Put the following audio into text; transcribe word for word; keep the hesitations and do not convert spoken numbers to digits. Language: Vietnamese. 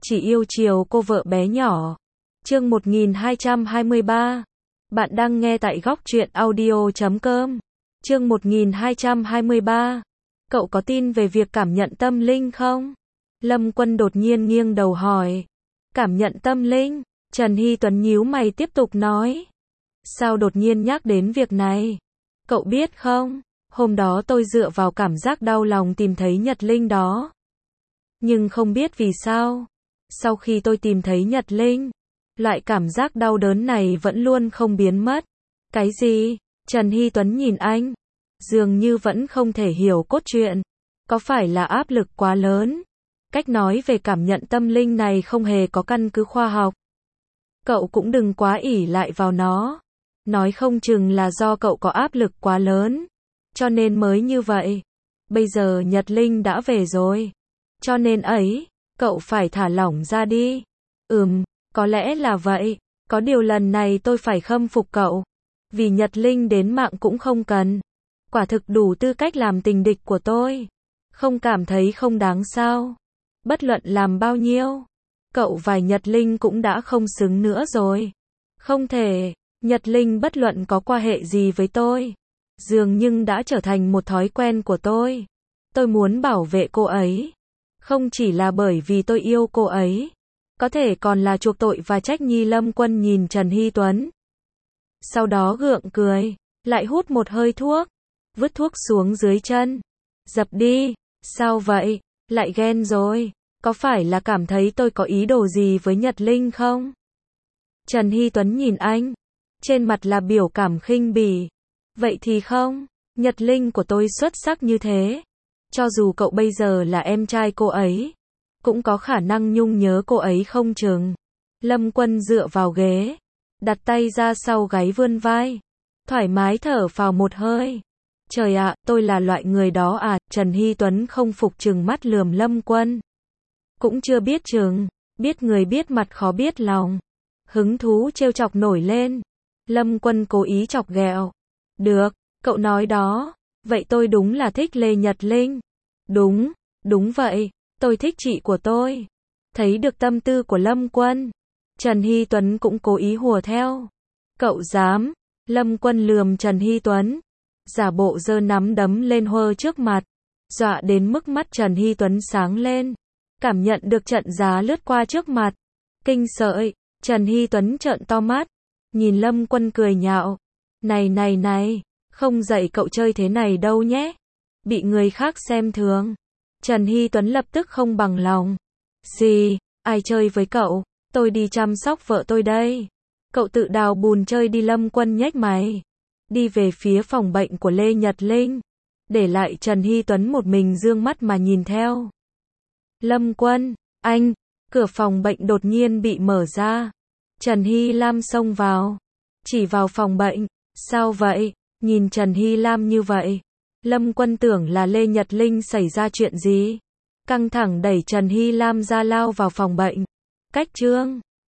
chỉ yêu chiều cô vợ bé nhỏ. Chương một nghìn hai trăm hai mươi ba. Bạn đang nghe tại góc truyện audio chấm com. Chương một nghìn hai trăm hai mươi ba. Cậu có tin về việc cảm nhận tâm linh không? Lâm Quân đột nhiên nghiêng đầu hỏi. Cảm nhận tâm linh? Trần Hy Tuấn nhíu mày tiếp tục nói. Sao đột nhiên nhắc đến việc này? Cậu biết không, hôm đó tôi dựa vào cảm giác đau lòng tìm thấy Nhật Linh đó. Nhưng không biết vì sao, sau khi tôi tìm thấy Nhật Linh, loại cảm giác đau đớn này vẫn luôn không biến mất. Cái gì? Trần Hy Tuấn nhìn anh, dường như vẫn không thể hiểu cốt truyện. Có phải là áp lực quá lớn? Cách nói về cảm nhận tâm linh này không hề có căn cứ khoa học. Cậu cũng đừng quá ỷ lại vào nó. Nói không chừng là do cậu có áp lực quá lớn, cho nên mới như vậy. Bây giờ Nhật Linh đã về rồi, cho nên ấy, cậu phải thả lỏng ra đi. Ừm, có lẽ là vậy. Có điều lần này tôi phải khâm phục cậu, vì Nhật Linh đến mạng cũng không cần. Quả thực đủ tư cách làm tình địch của tôi. Không cảm thấy không đáng sao? Bất luận làm bao nhiêu, cậu và Nhật Linh cũng đã không xứng nữa rồi. Không thể. Nhật Linh bất luận có quan hệ gì với tôi, dường như đã trở thành một thói quen của tôi. Tôi muốn bảo vệ cô ấy, không chỉ là bởi vì tôi yêu cô ấy, có thể còn là chuộc tội và trách nhi. Lâm Quân nhìn Trần Hy Tuấn, sau đó gượng cười, lại hút một hơi thuốc, vứt thuốc xuống dưới chân. Dập đi. Sao vậy? Lại ghen rồi? Có phải là cảm thấy tôi có ý đồ gì với Nhật Linh không? Trần Hy Tuấn nhìn anh, trên mặt là biểu cảm khinh bỉ. Vậy thì không, Nhật Linh của tôi xuất sắc như thế. Cho dù cậu bây giờ là em trai cô ấy, cũng có khả năng nhung nhớ cô ấy không chừng. Lâm Quân dựa vào ghế, đặt tay ra sau gáy vươn vai, thoải mái thở phào một hơi. Trời ạ, tôi là loại người đó à? Trần Hy Tuấn không phục trừng mắt lườm Lâm Quân. Cũng chưa biết chừng, biết người biết mặt khó biết lòng. Hứng thú trêu chọc nổi lên. Lâm Quân cố ý chọc ghẹo. Được, cậu nói đó. Vậy tôi đúng là thích Lê Nhật Linh. Đúng, đúng vậy, tôi thích chị của tôi. Thấy được tâm tư của Lâm Quân, Trần Hy Tuấn cũng cố ý hùa theo. Cậu dám? Lâm Quân lườm Trần Hy Tuấn, giả bộ giơ nắm đấm lên hơ trước mặt, dọa đến mức mắt Trần Hy Tuấn sáng lên, cảm nhận được trận giá lướt qua trước mặt. Kinh sợi, Trần Hy Tuấn trợn to mắt, nhìn Lâm Quân cười nhạo. Này này này, không dạy cậu chơi thế này đâu nhé. Bị người khác xem thường. Trần Hy Tuấn lập tức không bằng lòng. Gì? Ai chơi với cậu? Tôi đi chăm sóc vợ tôi đây. Cậu tự đào bùn chơi đi. Lâm Quân nhếch mày, đi về phía phòng bệnh của Lê Nhật Linh, để lại Trần Hy Tuấn một mình dương mắt mà nhìn theo. Lâm Quân, anh, cửa phòng bệnh đột nhiên bị mở ra. Trần Hy Lam xông vào, chỉ vào phòng bệnh. Sao vậy? Nhìn Trần Hy Lam như vậy, Lâm Quân tưởng là Lê Nhật Linh xảy ra chuyện gì. Căng thẳng đẩy Trần Hy Lam ra lao vào phòng bệnh. Cách trương.